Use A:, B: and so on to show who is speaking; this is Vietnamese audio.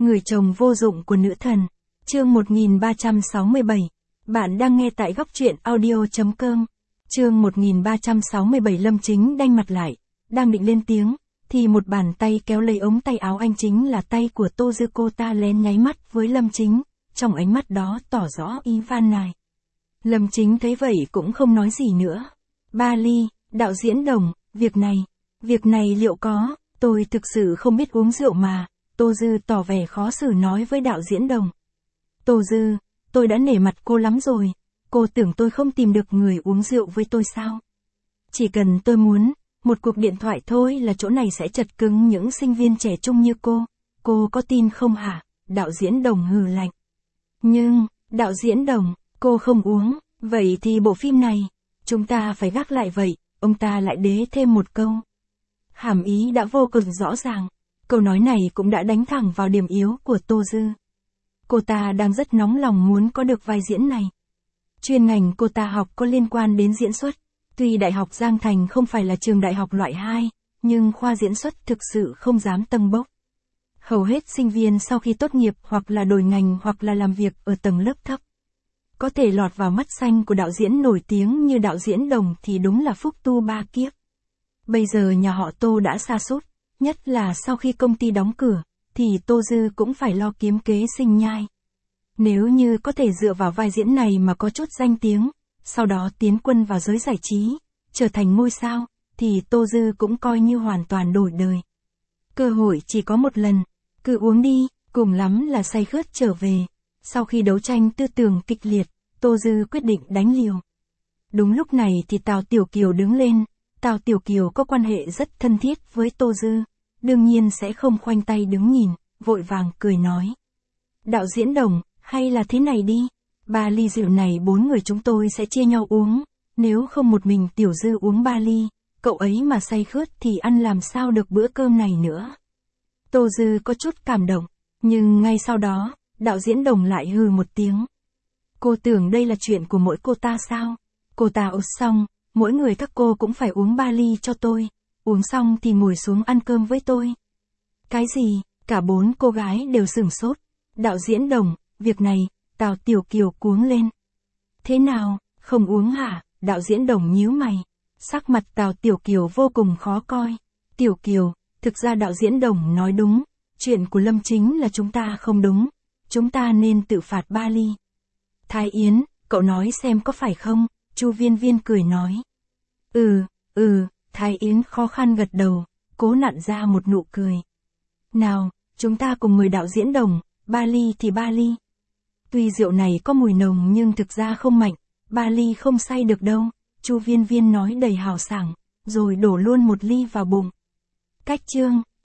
A: Người chồng vô dụng của nữ thần. Chương 1367. Bạn đang nghe tại góc truyện audio.com. Chương 1367. Lâm Chính đanh mặt lại, đang định lên tiếng, thì một bàn tay kéo lấy ống tay áo anh, chính là tay của Tô Dư. Cô ta lén nháy mắt với Lâm Chính, trong ánh mắt đó tỏ rõ ý van nài. Lâm Chính thấy vậy cũng không nói gì nữa. Ba ly, đạo diễn Đồng, việc này liệu có, tôi thực sự không biết uống rượu mà. Tô Dư tỏ vẻ khó xử nói với đạo diễn Đồng. Tô Dư, tôi đã nể mặt cô lắm rồi, cô tưởng tôi không tìm được người uống rượu với tôi sao? Chỉ cần tôi muốn, một cuộc điện thoại thôi là chỗ này sẽ chật cứng những sinh viên trẻ trung như cô có tin không hả? Đạo diễn Đồng hừ lạnh. Nhưng, đạo diễn Đồng, cô không uống, vậy thì bộ phim này, chúng ta phải gác lại vậy, ông ta lại đế thêm một câu. Hàm ý đã vô cùng rõ ràng, câu nói này cũng đã đánh thẳng vào điểm yếu của Tô Dư. Cô ta đang rất nóng lòng muốn có được vai diễn này. Chuyên ngành cô ta học có liên quan đến diễn xuất, tuy Đại học Giang Thành không phải là trường đại học loại 2, nhưng khoa diễn xuất thực sự không dám tâng bốc. Hầu hết sinh viên sau khi tốt nghiệp hoặc là đổi ngành hoặc là làm việc ở tầng lớp thấp. Có thể lọt vào mắt xanh của đạo diễn nổi tiếng như đạo diễn Đồng thì đúng là phúc tu ba kiếp. Bây giờ nhà họ Tô đã sa sút, nhất là sau khi công ty đóng cửa, thì Tô Dư cũng phải lo kiếm kế sinh nhai. Nếu như có thể dựa vào vai diễn này mà có chút danh tiếng, sau đó tiến quân vào giới giải trí, trở thành ngôi sao, thì Tô Dư cũng coi như hoàn toàn đổi đời. Cơ hội chỉ có một lần, cứ uống đi, cùng lắm là say khướt trở về. Sau khi đấu tranh tư tưởng kịch liệt, Tô Dư quyết định đánh liều. Đúng lúc này thì Tào Tiểu Kiều đứng lên. Tào Tiểu Kiều có quan hệ rất thân thiết với Tô Dư, đương nhiên sẽ không khoanh tay đứng nhìn, vội vàng cười nói. Đạo diễn Đồng, hay là thế này đi, 3 ly rượu này 4 người chúng tôi sẽ chia nhau uống, nếu không một mình Tiểu Dư uống 3 ly, cậu ấy mà say khướt thì ăn làm sao được bữa cơm này nữa. Tô Dư có chút cảm động, nhưng ngay sau đó, đạo diễn Đồng lại hừ một tiếng. Cô tưởng đây là chuyện của mỗi cô ta sao? Cô ta uống xong, mỗi người các cô cũng phải uống 3 ly cho tôi, uống xong thì ngồi xuống ăn cơm với tôi. Cái gì? Cả 4 cô gái đều sửng sốt. Đạo diễn Đồng, việc này, Tào Tiểu Kiều cuống lên. Thế nào, không uống hả? Đạo diễn Đồng nhíu mày. Sắc mặt Tào Tiểu Kiều vô cùng khó coi. Tiểu Kiều, thực ra đạo diễn Đồng nói đúng, chuyện của Lâm Chính là chúng ta không đúng, chúng ta nên tự phạt 3 ly. Thái Yến, cậu nói xem có phải không? Chu Viên Viên cười nói. Thái Yến khó khăn gật đầu, cố nặn ra một nụ cười. Nào, chúng ta cùng người đạo diễn Đồng, 3 ly thì 3 ly. Tuy rượu này có mùi nồng nhưng thực ra không mạnh, 3 ly không say được đâu, Chu Viên Viên nói đầy hào sảng, rồi đổ luôn 1 ly vào bụng. Cách chương